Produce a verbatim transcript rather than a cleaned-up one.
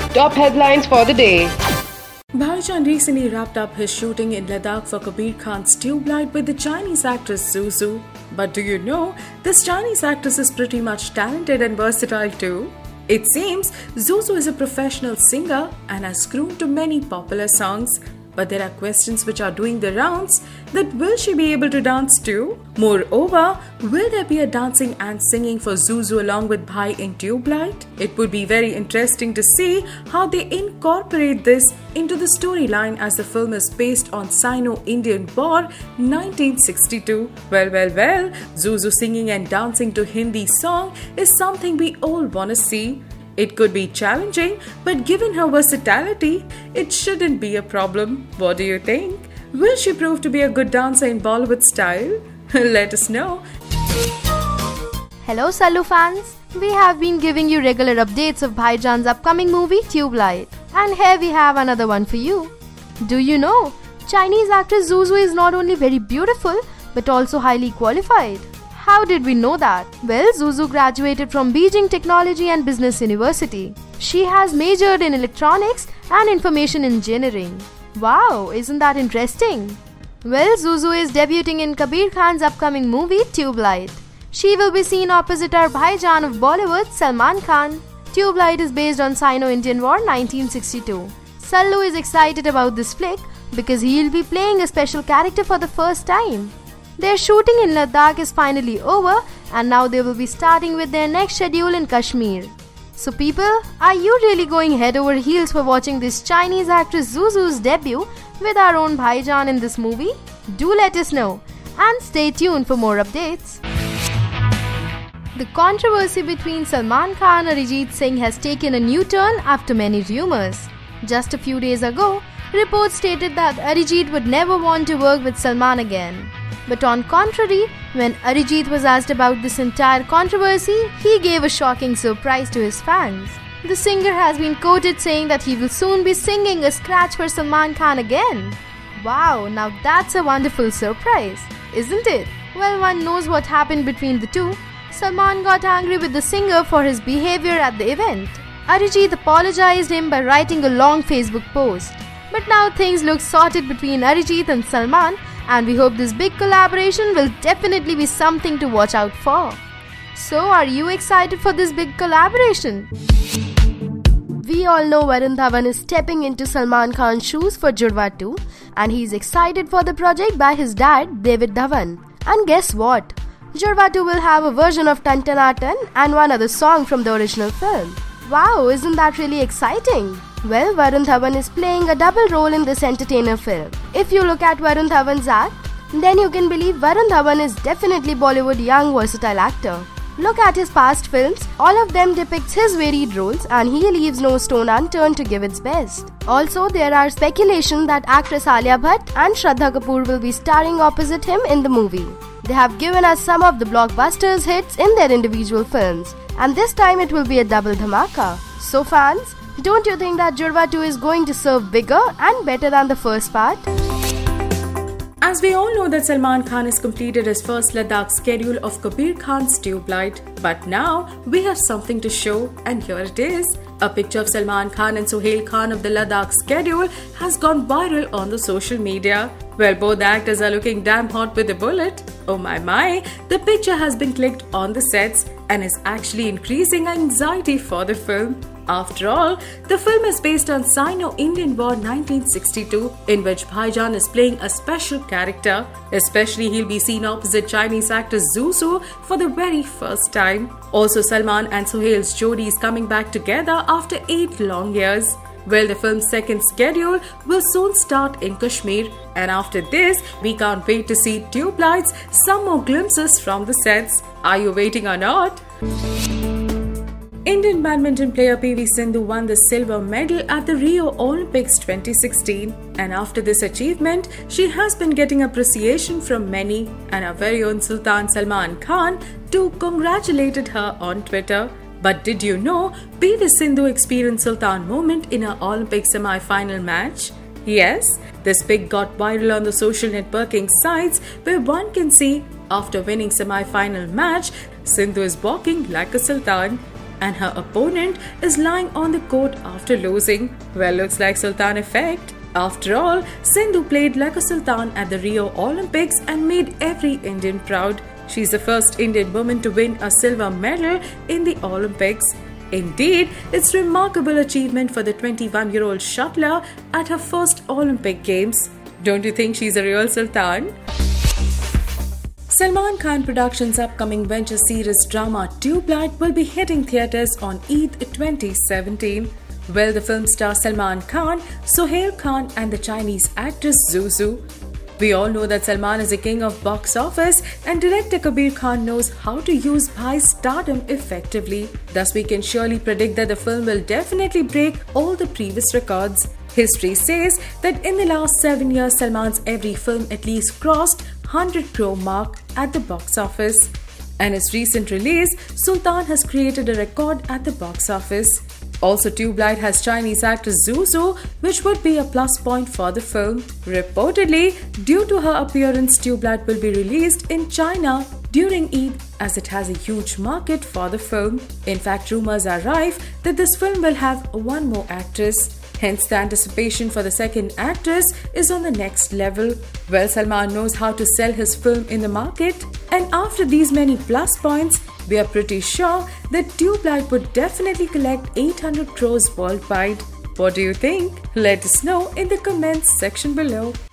Top headlines for the day. Bhaijaan recently wrapped up his shooting in Ladakh for Kabir Khan's Tube Light with the Chinese actress Zhu Zhu. But do you know, this Chinese actress is pretty much talented and versatile too? It seems Zhu Zhu is a professional singer and has crooned to many popular songs. But there are questions which are doing the rounds that will she be able to dance too? Moreover, will there be a dancing and singing for Zhu Zhu along with Bhai in Tube Light? It would be very interesting to see how they incorporate this into the storyline as the film is based on Sino-Indian War nineteen sixty-two. Well, well, well, Zhu Zhu singing and dancing to Hindi song is something we all want to see. It could be challenging, but given her versatility, it shouldn't be a problem. What do you think? Will she prove to be a good dancer in Bollywood style? Let us know. Hello Sallu fans, we have been giving you regular updates of Bhaijaan's upcoming movie Tube Light. And here we have another one for you. Do you know, Chinese actress Zhu Zhu is not only very beautiful, but also highly qualified. How did we know that? Well, Zhu Zhu graduated from Beijing Technology and Business University. She has majored in electronics and information engineering. Wow, isn't that interesting? Well, Zhu Zhu is debuting in Kabir Khan's upcoming movie Tube Light. She will be seen opposite our Bhaijaan of Bollywood, Salman Khan. Tube Light is based on Sino-Indian War nineteen sixty-two. Sallu is excited about this flick because he will be playing a special character for the first time. Their shooting in Ladakh is finally over and now they will be starting with their next schedule in Kashmir. So people, are you really going head over heels for watching this Chinese actress Zhu Zhu's debut with our own Bhaijaan in this movie? Do let us know and stay tuned for more updates. The controversy between Salman Khan and Arijit Singh has taken a new turn after many rumors. Just a few days ago, reports stated that Arijit would never want to work with Salman again. But on contrary, when Arijit was asked about this entire controversy, he gave a shocking surprise to his fans. The singer has been quoted saying that he will soon be singing a scratch for Salman Khan again. Wow, now that's a wonderful surprise, isn't it? Well, one knows what happened between the two. Salman got angry with the singer for his behavior at the event. Arijit apologized him by writing a long Facebook post. But now things look sorted between Arijit and Salman, and we hope this big collaboration will definitely be something to watch out for. So, are you excited for this big collaboration? We all know Varun Dhawan is stepping into Salman Khan's shoes for Judwaa two, and he is excited for the project by his dad, David Dhawan. And guess what? Judwaa two will have a version of Tan Tana Tan and one other song from the original film. Wow, isn't that really exciting? Well, Varun Dhawan is playing a double role in this entertainer film. If you look at Varun Dhawan's act, then you can believe Varun Dhawan is definitely Bollywood young versatile actor. Look at his past films, all of them depicts his varied roles and he leaves no stone unturned to give its best. Also, there are speculation that actress Alia Bhatt and Shraddha Kapoor will be starring opposite him in the movie. They have given us some of the blockbusters hits in their individual films, and this time it will be a double dhamaka. So fans, don't you think that Judwaa two is going to serve bigger and better than the first part? As we all know that Salman Khan has completed his first Ladakh schedule of Kabir Khan's Tube Light. But now we have something to show, and here it is. A picture of Salman Khan and Sohail Khan of the Ladakh schedule has gone viral on the social media. Well, both actors are looking damn hot with a bullet. Oh my my, the picture has been clicked on the sets and is actually increasing anxiety for the film. After all, the film is based on Sino-Indian War nineteen sixty-two, in which Bhaijaan is playing a special character. Especially, he'll be seen opposite Chinese actress Zhu Zhu for the very first time. Also, Salman and Sohail's jodi is coming back together after eight long years. Well, the film's second schedule will soon start in Kashmir, and after this, we can't wait to see Tube Lights, some more glimpses from the sets. Are you waiting or not? Indian badminton player P V Sindhu won the silver medal at the Rio Olympics twenty sixteen, and after this achievement, she has been getting appreciation from many, and our very own Sultan Salman Khan too congratulated her on Twitter. But did you know P V Sindhu experienced Sultan moment in her Olympic semi-final match? Yes, this pic got viral on the social networking sites where one can see after winning semi-final match, Sindhu is walking like a sultan. and her opponent is lying on the court after losing. Well, looks like Sultan effect. After all, Sindhu played like a sultan at the Rio Olympics and made every Indian proud. She's the first Indian woman to win a silver medal in the Olympics. Indeed, it's a remarkable achievement for the twenty-one-year-old shuttler at her first Olympic Games. Don't you think she's a real sultan? Salman Khan Productions' upcoming venture series drama Tubelight will be hitting theatres on Eid twenty seventeen. Well, the film stars Salman Khan, Sohail Khan and the Chinese actress Zhu Zhu. We all know that Salman is a king of box office and director Kabir Khan knows how to use Bhai's stardom effectively. Thus, we can surely predict that the film will definitely break all the previous records. History says that in the last seven years, Salman's every film at least crossed one hundred crore mark at the box office. And his recent release, Sultan, has created a record at the box office. Also, Tubelight has Chinese actress Zhu Zhu, which would be a plus point for the film. Reportedly, due to her appearance, Tubelight will be released in China during Eid as it has a huge market for the film. In fact, rumors are rife that this film will have one more actress. Hence, the anticipation for the second actress is on the next level. Well, Salman knows how to sell his film in the market, and after these many plus points, we are pretty sure that Tubelight would definitely collect eight hundred crores worldwide. What do you think? Let us know in the comments section below.